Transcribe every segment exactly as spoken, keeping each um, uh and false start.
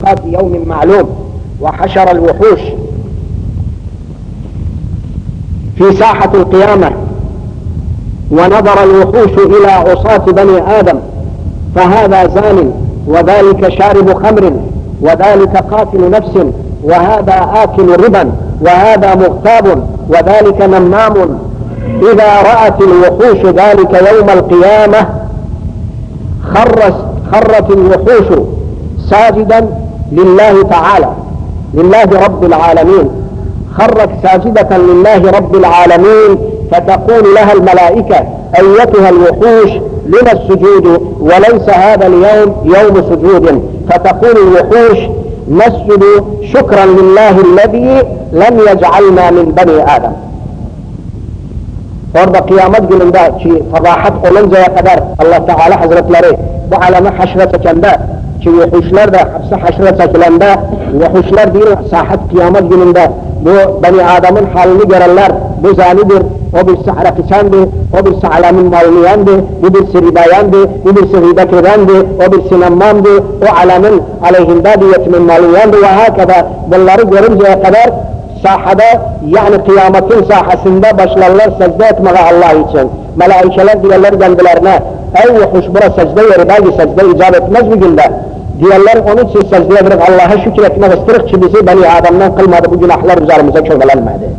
ميقات يوم معلوم، وحشر الوحوش في ساحة القيامة، ونظر الوحوش إلى عصاة بني آدم، فهذا زان، وذلك شارب خمر، وذلك قاتل نفس، وهذا آكل ربا، وهذا مغتاب، وذلك نمام. إذا رأت الوحوش ذلك يوم القيامة خرت الوحوش ساجدا لله تعالى، لله رب العالمين، خرت ساجدة لله رب العالمين، فتقول لها الملائكة: أيتها الوحوش لنا السجود وليس هذا اليوم يوم سجود؟ فتقول الوحوش: نسجد شكرا لله الذي لم يجعلنا من بني آدم. orada kıyamet gününde ki fazahat oluncaya kadar Allah Teala Hazretleri bu alemi haşre çekende ki vuhuşlar da hapse haşre çekilende vuhuşlar değil sahat kıyamet gününde bu Beni Adem'in halini görenler bu zanidir, o birisi harekiçendir, o birisi alemin malniyendir, bu birisi ribayendir, bu birisi ribek edendir, o birisi nemmamdır, o alemin aleyhinde diyetimin malniyendir ve hakeza bunları görünceye kadar sahada, yani kıyametin sahasında başlarlar secde etmeye Allah için. Melaikeler diyorlar kendilerine: ey vuhuş, bura secde yeri, belki secde icap etmez bir günde. Diyorlar, onun için secde ederek Allah'a şükür etmek istedik ki bizi Beni Adem'den kılmadı, bu günahlar üzerimize çögelenmedi.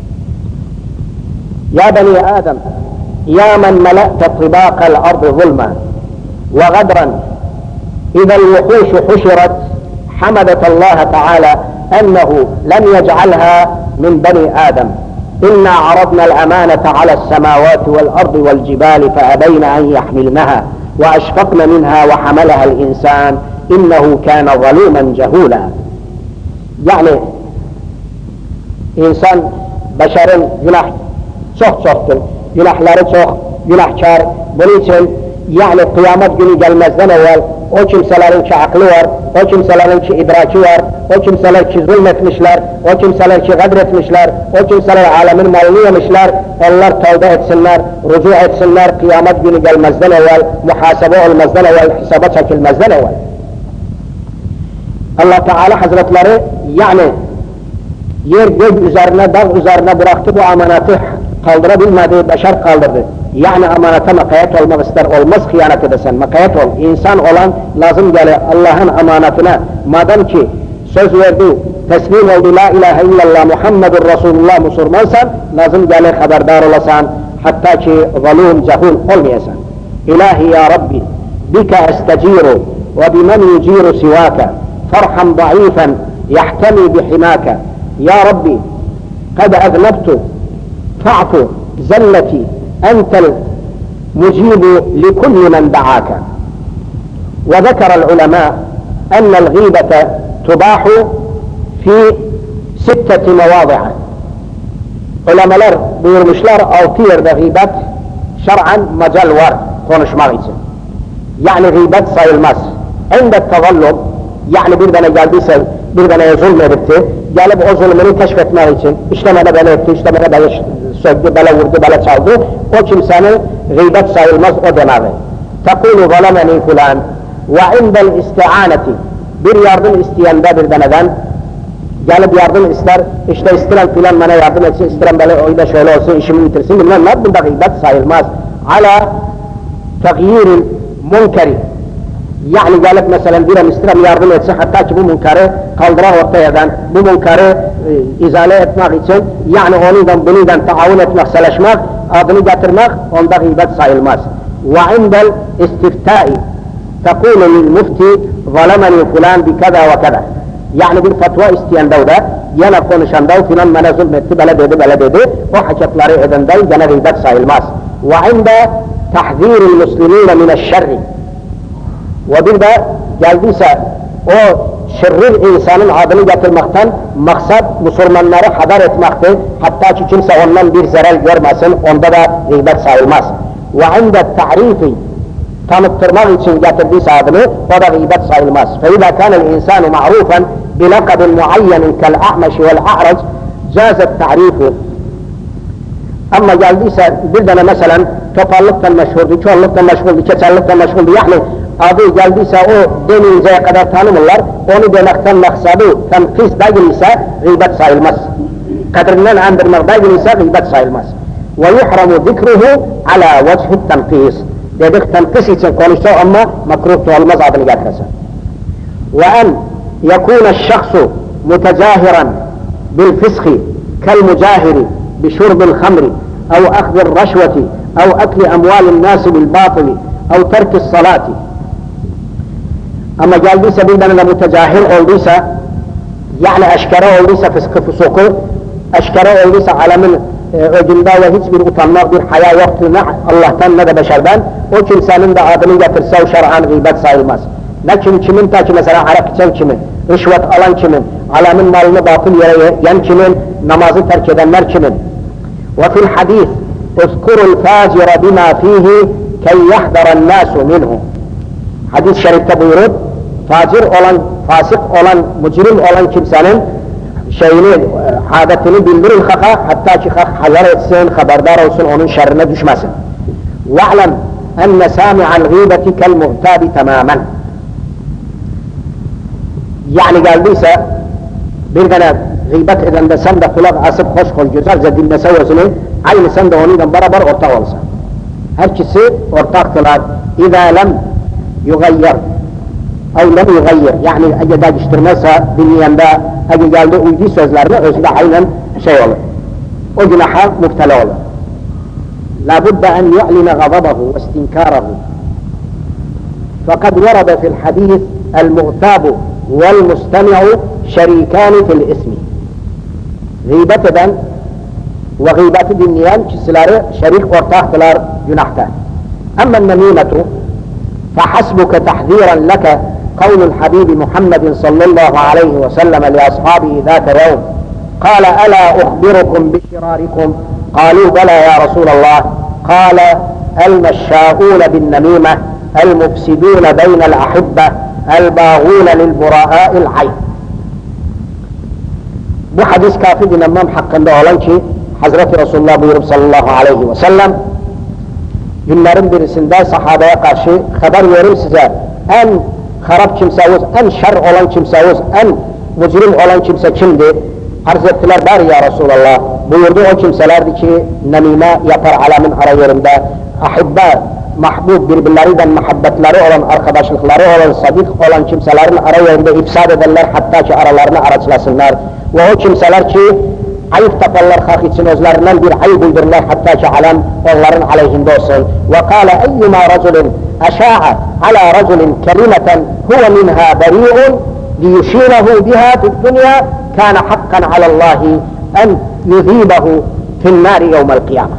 Ya Beni Adem, ya men mela'te tibaqal ardı zulma ve gadran, İzel vuhuşu huşirat hamadet Allah Teala أنه لم يجعلها من بني آدم. إنا عرضنا الأمانة على السماوات والأرض والجبال فأبين أن يحملنها وأشفقن منها وحملها الإنسان إنه كان ظلوما جهولا. يعني إنسان بشر günah çok çoktur. Günahları çok, günahkar. Bunun için yani kıyamet günü gelmezden evvel o kimselerin ki aklı var, o kimselerin ki idraki var, o kimseler ki zulmetmişler, o kimseler ki gadretmişler, o kimseler alemin malını yemişler, onlar tövbe etsinler, rücu etsinler, kıyamet günü gelmezden evvel, muhasebe olmazdan evvel, hesaba çekilmezden evvel. Allah Teala Hazretleri yani yer gök üzerine, dağ üzerine bıraktı bu amanatı, kaldırabilmediği beşer kaldırdı. Yani amanata makayet olmak ister, olmaz hıyanet edesen, makayet ol. İnsan olan lazım gelir Allah'ın amanatına, madem ki söz verdi, teslim oldu, la ilahe illallah Muhammedur Resulullah Müslümansan, lazım gelir haberdar olasan, hatta ki zalum, cehul olmayasan. İlahi ya Rabbi, bika esteciru ve bimen yuciru sivaka, farham da'ifan yahtami bihimaka. Ya Rabbi, kad aznabtu, fa'fu zelleti, أنت المجيب لكل من دعاك. وذكر العلماء أن الغيبة تباح في ستة مواضع. Ulemalar buyurmuşlar altı yerde gıybet şer'an macal var konuşmak için. Yani gıybet sayılmaz. Ende tazallum, yani bir tane geldiyse bir tane zulmetti, gelip o zulmünü keşfetmek için işte bana böyle etti, işte bana böyle söktü, böyle vurdu, böyle çaldı, o kimsenin gıybet sayılmaz o demeli. Tekulu zalemeni filan ve indel isti'aneti, bir yardım isteyende bir deneden gelip yardım ister, işte isteyen filan bana yardım etsin, isteyen böyle öyle şöyle olsun, işimi bitirsin, bilmem ne, bunda gıybet sayılmaz. Ala teğyiril munkeri, yani gelip mesela bir isteyen yardım etsin, hatta ki bu münkarı kaldıran ortayadan, bu münkarı e, izale etmek için, yani onundan bunundan taavun etmek, seleşmek, adını getirmek, onda gıybet sayılmaz. Ve indel istiftai, tekulu lil mufti, zalemeni fulan bi kada ve kada. Yani bir fatva isteyende o da, yana konuşanda o filan bana zulmetti, böyle dedi, böyle dedi, o hakikatları edende gene gıybet sayılmaz. Ve inde tahziril muslimine mineşşerri. Ve bir de geldiyse o şerrir insanın adını getirmekten maksat Müslümanları haber etmektir. Hatta ki kimse ondan bir zarar görmesin, onda da gıybet sayılmaz. Ve inde ta'rifi, tanıttırmak için getirdiyse adını, o da gıybet sayılmaz. فَاِذَا كَانَ الْاِنْسَانُ مَعْرُوفًا بِلَقَبٍ مُعَيَّنٍ كَالْاَعْمَشِ وَالْاَعْرَجِ جَازَ التَّعْرِيفُ. Ama geldiyse bir tane mesela topallıktan meşhurdu, çoğunluktan meşhurdu, keçerlikten meşhurdu, yani adı geldiyse o deninceye kadar tanımırlar, onu demekten maksadı tenkis değil ise gıybet sayılmaz. Kadrinden andırmak değil ise gıybet sayılmaz. Ve yuhramu zikruhu ala vecihi tenkis. Dedik tenkis için konuşsa ama makruh olmaz adını getirese. Ve en yekûne şahsu mutecahiran bil fiskhi kel mucahiri بشرب الخمر أو أخذ الرشوة أو أكل أموال الناس بالباطل أو ترك الصلاة. أما قال ديسا بيدنا متجاهل أو ديسا يعني أشكره أو ديسا فسق فسوقه أشكره أو ديسا على من أجندا وهيج bir utanmak bir haya yoktur ne Allah'tan ne de beşerden o kimsenin de adını getirse o şer'an gıybet sayılmaz. Ne kim kimin ta ki mesela arak içen kimin, rüşvet alan kimin, alemin malını batıl yere yiyen kimin, namazı terk edenler kimin. وفي الحديث اذكروا الفاجر بما فيه كي يحذر الناس منه. Hadis şerifte buyurur, facir olan, fasık olan, mücrim olan kimsenin şeyini, adetini bildirin haka, hatta ki hak hazar etsin, haberdar olsun, onun şerrine düşmesin. وَعْلَمْ أَنَّ سَامِعَ الْغِيبَةِ كَالْمُغْتَابِ تَمَامًا. Yani geldiyse, bir tane gıybet edende sen de kulak asıp hoş kol güzelce dinlese özünü, aynı sen de onunla beraber ortak olsa. Herkesi ortaktılar. اِذَا لَمْ يُغَيَّرْ اَوْ لَمْ يُغَيَّرْ yani eğer değiştirmezse dinleyende, eğer geldi uyduğu sözlerine özü de aynen şey olur. O günaha müptela olur. لَا بُدَّ أَنْ يُعْلِنَ غَضَبَهُ وَاسْتِنْكَارَهُ فَقَدْ وَرَدَ فِي الْحَدِيثِ الْمُغْتَابُ وَالْمُسْتَمِعُ شَرِيكَانِ فِي الْإِسْمِ. Gıybet eden ve gıybeti dinleyen kişileri şerik ortaktılar günahta. Ama النميمة فحسبك تحذيرا لك قول الحبيب محمد صلى الله عليه وسلم لأصحابه ذات يوم قال ألا أخبركم بشراركم قالوا بلى يا رسول الله قال المشاؤون بالنميمة المفسدون بين الأحبة الباغون للبراء العين. Bu hadis kafir dinlenmem hakkında olan ki Hazreti Resulullah buyurup sallallahu aleyhi ve sellem günlerin birisinde sahabeye karşı haber verim size en harap kimseniz, en şer olan kimseniz, en mücrim olan kimse kimdi? Arz ettiler bari ya Resulallah. Buyurdu o kimselerdi ki nemime yapar alemin ara yerinde ahibbe, mahbub birbirlerinden muhabbetleri olan, arkadaşlıkları olan, sadık olan kimselerin ara yerinde ifsad ederler hatta ki aralarını araçlasınlar. Ve o kimseler ki ayıp taparlar hak için özlerinden bir ayıp uydururlar hatta ki alem onların aleyhinde olsun. Ve kâle eyyuma raculun eşâ'a ala raculin kelimeten huve minha beri'un liyuşîrehu biha fi'd-dünya kâne hakkan alallâhi en yuzîbehu fi'n-nâri yevmel kıyâme.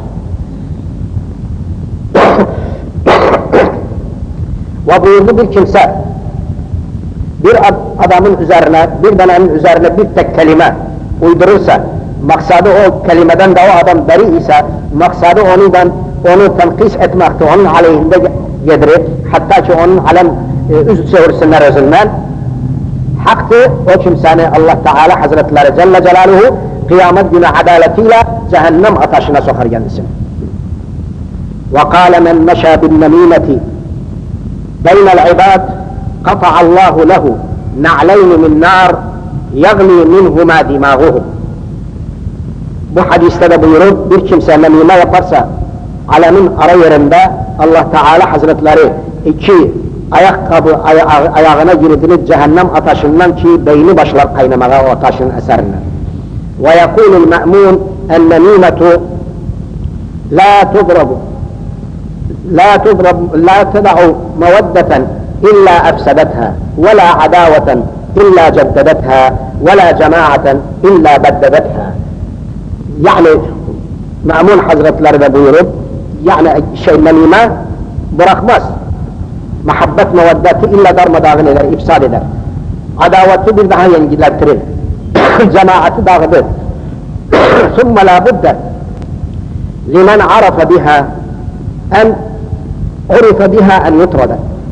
Ve buyurdu bir kimse bir adamın üzerine, bir denenin üzerine bir tek kelime uydurursa, maksadı o kelimeden de o adam beri ise, maksadı onundan, onu tenkis etmekte, onun aleyhinde yedirir, hatta ki onun alem e, üst çevirsinler özünden, haktı o kimseni Allah Teala Hazretleri Celle Celaluhu kıyamet günü adaletiyle cehennem ateşine sokar kendisini. وَقَالَ مَنْ مَشَى بِالنَّمِيمَةِ بَيْنَ الْعِبَادِ قَطَعَ اللّٰهُ لَهُ نَعْلَيْنِ مِنْ نَارٍ يَغْلِي مِنْهُمَا دِمَاغُهُمْ. Bu hadiste de buyurur, bir kimse nemime yaparsa alemin ara yerinde Allah Teala Hazretleri iki ayakkabı aya ayağına girdiğiniz cehennem ateşinden ki beyni başlar kaynamaya o ateşin eserinden. وَيَقُولُ الْمَأْمُونَ النَّمِيمَةُ لَا تُضْرَبُ لا تضرب لا تدع مودة إلا أفسدتها ولا عداوة إلا جددتها ولا جماعة إلا بددتها. يعني مأمون حضرتleri de buyurup yani şey nemime bırakmaz. Muhabbet meveddeti illa darmadağın eder, ifsad eder. Adaveti bir daha yengilettirir. Cemaati dağıdır. ثم لا بد لمن عرف بها أن عرف بها أن يطرد.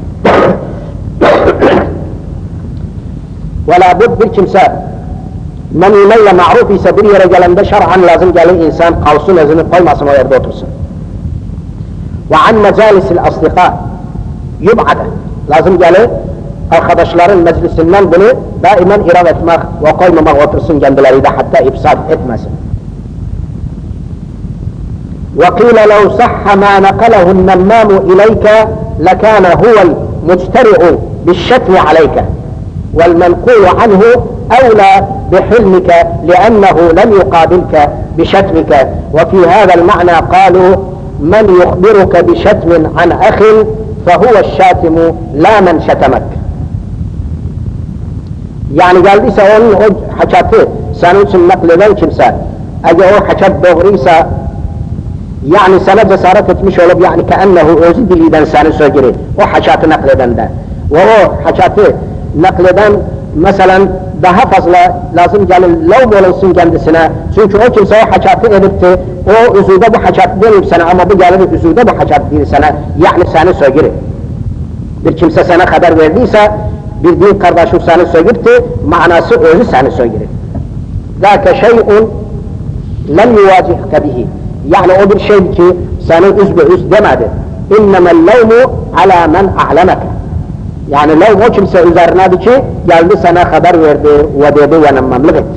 ولا بد bir kimse nemimeyle ma'ruf ise bir yere gelende şer'an lazım gelir insan kalsın özünü koymasın o yerde otursun. وعن مجالس الأصدقاء يبعد Lazım gelir, arkadaşların meclisinden bunu daima irad etmek ve koymamak otursun kendileri de hatta ifsad etmesin. وقيل لو صح ما نقله النمام إليك لكان هو المجترئ بالشتم عليك والمنقول عنه أولى بحلمك لأنه لم يقابلك بشتمك. وفي هذا المعنى قالوا من يخبرك بشتم عن أخ فهو الشاتم لا من شتمك. Yani geldiyse onun o haçatı senin için nakleden kimse eğer o haçat doğruysa yani sana cesaret etmiş olup yani keennehu özü dilinden seni söyledi o haçatı nakleden de ve o haçatı nakleden mesela daha fazla lazım gelir lav olunsun kendisine çünkü o kimse o haçatı edipti o üzüde bu haçatı demeyip sana ama bu gelir üzüde bu haçatı değil sana yani seni söyledi bir kimse sana haber verdiyse bir din kardeşim seni söyledi manası özü seni söyledi ذاك شيء لم يواجهك به yani o bir şey ki seni üz be üz demedi اِنَّمَا اللَّوْمُ عَلَى مَنْ أَعْلَمَكَ yani levm o kimse üzerinedir ki geldi sana haber verdi ve dedi yanılmamlık et.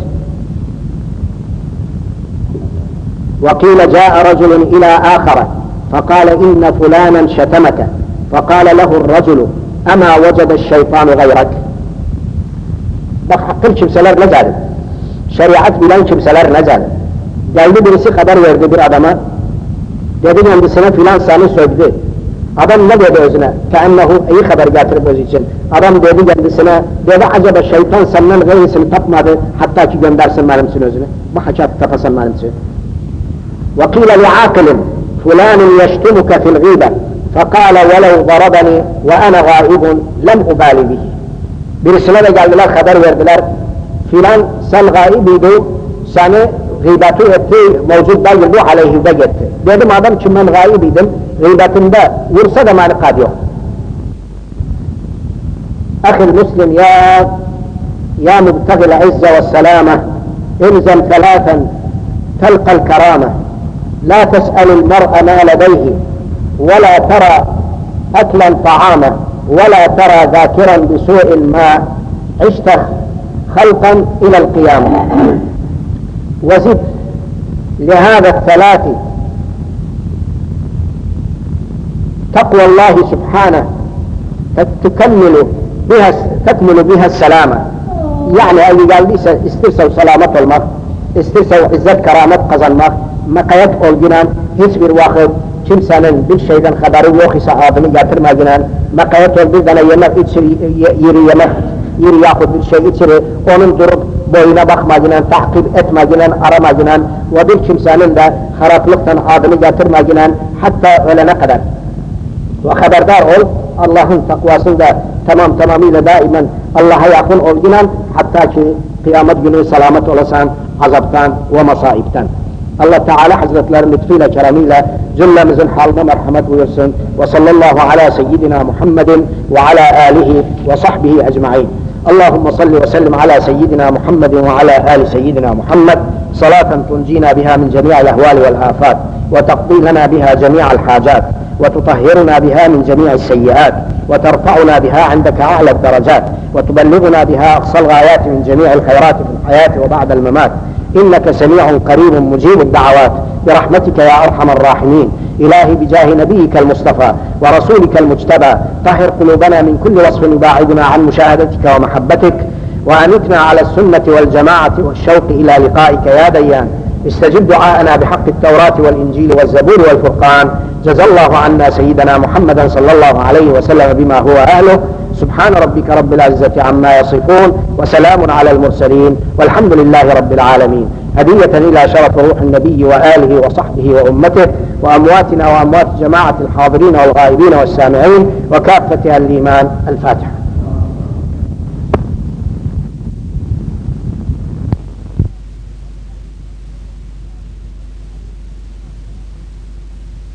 وَقِيلَ جَاءَ رَجُلٌ إِلَى آخَرَ فَقَالَ إِنَّ فُلَانًا شَتَمَكَ فَقَالَ لَهُ الرَّجُلُ أَمَا وَجَدَ الشَّيْطَانُ غَيْرَكَ. Bak hakkın kimseler ne zalim, şeriat bilen kimseler ne zalim. Geldi birisi haber verdi bir adama, dedi kendisine filan seni sövdü. Adam ne dedi özüne? Keennehu iyi haber getirip öz için. Adam dedi kendisine, dedi acaba şeytan senden gayrisini tapmadı, hatta ki göndersin benimsin özüne. Bu haçatı tapasın benimsin. وَقِيلَ لِعَاقِلٍ فُلَانٍ يَشْتُمُكَ فِي الْغِيبَةِ فَقَالَ وَلَوْ ضَرَبَنِي وَأَنَا غَائِبٌ لَمْ أُبَالِ بِهِ. Birisine de geldiler, haber verdiler. Filan sen gaibiydin, seni gıybeti etti, mevcut değildi, aleyhinde gitti. Dedim adam ki ben gaibiydim, gıybetimde vursa da manikat yok. Ahil Müslim ya, ya mübtegil izze ve selâme, ilzem telâfen, telqal kerâme, la tes'elil mer'e mâ ledeyhi, ve la tera eklen ta'âme, ve la tera zâkiren bisu'il mâ, işteh خلقا إلى القيامة. وزد لهذا الثلاث تقوى الله سبحانه تكمل بها تكمل بها السلامة. يعني أي قال لي استرسوا سلامة المرء استرسوا عزت كرامة قزنمر مقيت الجنان هسبر واخد كم سنة بالشيطان خبر وخي صحابني جاتر ما جنان مقيت الجنان يمر يري يمر yeri yahut bir şey içeri, onun durup boyuna bakmacınan, takip etmacınan, aramacınan ve bir kimsenin de haraplıktan adını getirmacınan hatta ölene kadar. Ve haberdar ol, Allah'ın takvasında tamam tamamıyla daimen Allah'a yakın olgunan hatta ki kıyamet günü selamet olasan azaptan ve masaipten. Allah Teala Hazretleri lütfuyla, keremiyle cümlemizin haline merhamet buyursun. Ve sallallahu ala seyyidina Muhammedin ve ala alihi ve sahbihi ecma'in. اللهم صل وسلم على سيدنا محمد وعلى آل سيدنا محمد صلاة تنجينا بها من جميع الأهوال والآفات وتقضي لنا بها جميع الحاجات وتطهرنا بها من جميع السيئات وترفعنا بها عندك أعلى الدرجات وتبلغنا بها أقصى الغايات من جميع الخيرات في الحياة وبعد الممات إنك سميع قريب مجيب الدعوات برحمتك يا أرحم الراحمين. إلهي بجاه نبيك المصطفى ورسولك المجتبى طهر قلوبنا من كل وصف يباعدنا عن مشاهدتك ومحبتك وأمتنا على السنة والجماعة والشوق إلى لقائك يا ديان. استجب دعاءنا بحق التوراة والإنجيل والزبور والفرقان. جزا الله عنا سيدنا محمدا صلى الله عليه وسلم بما هو أهله. سبحان ربك رب العزة عما يصفون وسلام على المرسلين والحمد لله رب العالمين. هدية إلى شرف روح النبي وآله وصحبه وأمته وأمواتنا وأموات جماعة الحاضرين والغائبين والسامعين وكافة أهل الإيمان. الفاتحة.